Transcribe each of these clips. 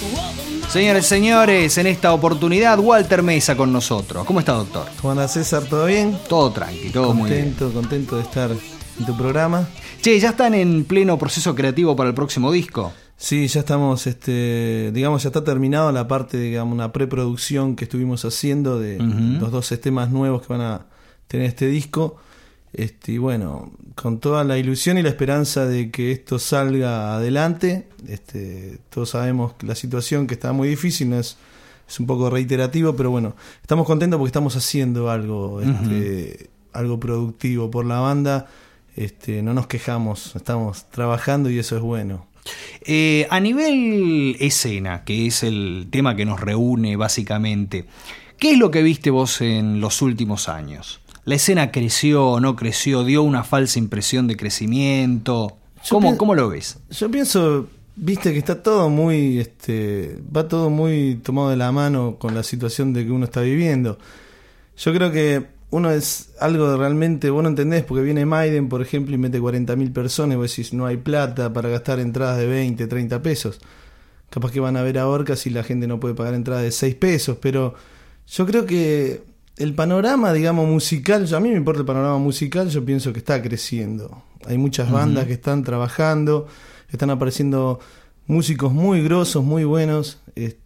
Señores, señores, en esta oportunidad Walter Mesa con nosotros. ¿Cómo está, doctor? ¿Cómo anda, César? ¿Todo bien? Todo tranqui, todo muy bien. Contento de estar en tu programa. Che, ¿ya están en pleno proceso creativo para el próximo disco? Sí, ya estamos, digamos, ya está terminado la parte, digamos, una preproducción que estuvimos haciendo de los 12 temas nuevos que van a tener este disco. Y bueno, con toda la ilusión y la esperanza de que esto salga adelante. Todos sabemos que la situación, que está muy difícil, no es un poco reiterativo, pero bueno, estamos contentos porque estamos haciendo algo, algo productivo por la banda. No nos quejamos, estamos trabajando y eso es bueno. A nivel escena, que es el tema que nos reúne básicamente, ¿qué es lo que viste vos en los últimos años? ¿La escena creció o no creció? ¿Dio una falsa impresión de crecimiento? ¿Cómo lo ves? Yo pienso, viste, que está todo muy, va todo muy tomado de la mano con la situación de que uno está viviendo. Yo creo que uno es algo de realmente, vos no entendés, porque viene Maiden, por ejemplo, y mete 40.000 personas, y vos decís, no hay plata para gastar entradas de 20, 30 pesos. Capaz que van a ver a Orcas y la gente no puede pagar entradas de 6 pesos, pero yo creo que el panorama, digamos, musical, a mí me importa el panorama musical, yo pienso que está creciendo. Hay muchas bandas que están trabajando, están apareciendo músicos muy grosos, muy buenos.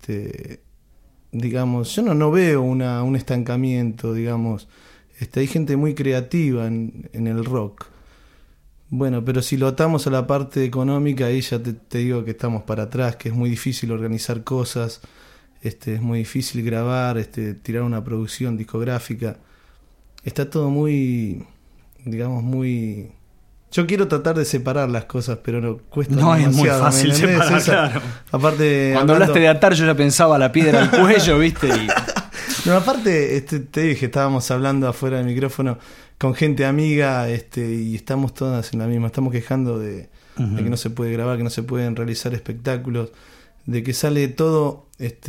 Digamos, yo no veo un estancamiento, digamos. Hay gente muy creativa en el rock. Bueno, pero si lo atamos a la parte económica, ahí ya te digo que estamos para atrás, que es muy difícil organizar cosas. Es muy difícil grabar, tirar una producción discográfica. Está todo muy, digamos, muy... Yo quiero tratar de separar las cosas, pero no cuesta demasiado. No es muy fácil separar, claro. Aparte, cuando hablaste de atar, yo ya pensaba la piedra al cuello, ¿viste? No, aparte, te dije, estábamos hablando afuera del micrófono con gente amiga, y estamos todas en la misma. Estamos quejando de que no se puede grabar, que no se pueden realizar espectáculos, de que sale todo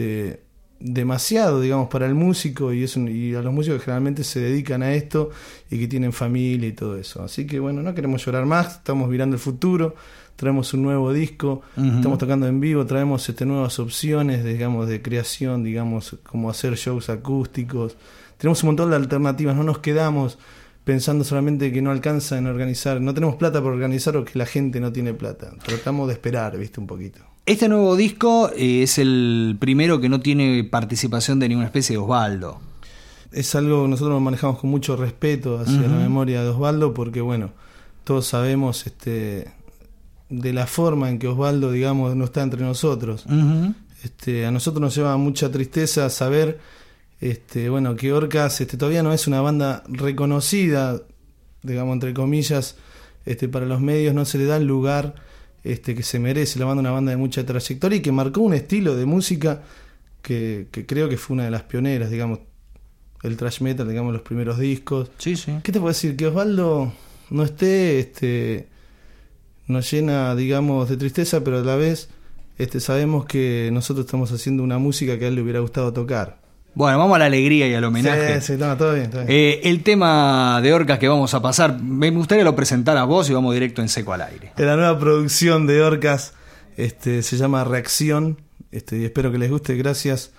demasiado, digamos, para el músico, y a los músicos que generalmente se dedican a esto y que tienen familia y todo eso. Así que bueno, no queremos llorar más, estamos mirando el futuro, traemos un nuevo disco, estamos tocando en vivo, traemos nuevas opciones, digamos, de creación, digamos, como hacer shows acústicos. Tenemos un montón de alternativas, no nos quedamos pensando solamente que no alcanza en organizar, no tenemos plata para organizar o que la gente no tiene plata. Tratamos de esperar, viste, un poquito. Este nuevo disco es el primero que no tiene participación de ninguna especie de Osvaldo. Es algo que nosotros manejamos con mucho respeto hacia la memoria de Osvaldo, porque bueno, todos sabemos de la forma en que Osvaldo, digamos, no está entre nosotros. A nosotros nos lleva mucha tristeza saber bueno, que Orcas todavía no es una banda reconocida, digamos, entre comillas, para los medios no se le da el lugar que se merece. La banda, una banda de mucha trayectoria y que marcó un estilo de música que creo que fue una de las pioneras, digamos, el thrash metal, digamos, los primeros discos. Sí, sí. ¿Qué te puedo decir? Que Osvaldo no esté, nos llena, digamos, de tristeza, pero a la vez sabemos que nosotros estamos haciendo una música que a él le hubiera gustado tocar. Bueno, vamos a la alegría y al homenaje. Sí, todo bien. El tema de Orcas que vamos a pasar, me gustaría lo presentaras vos y vamos directo en seco al aire. La nueva producción de Orcas se llama Reacción, y espero que les guste. Gracias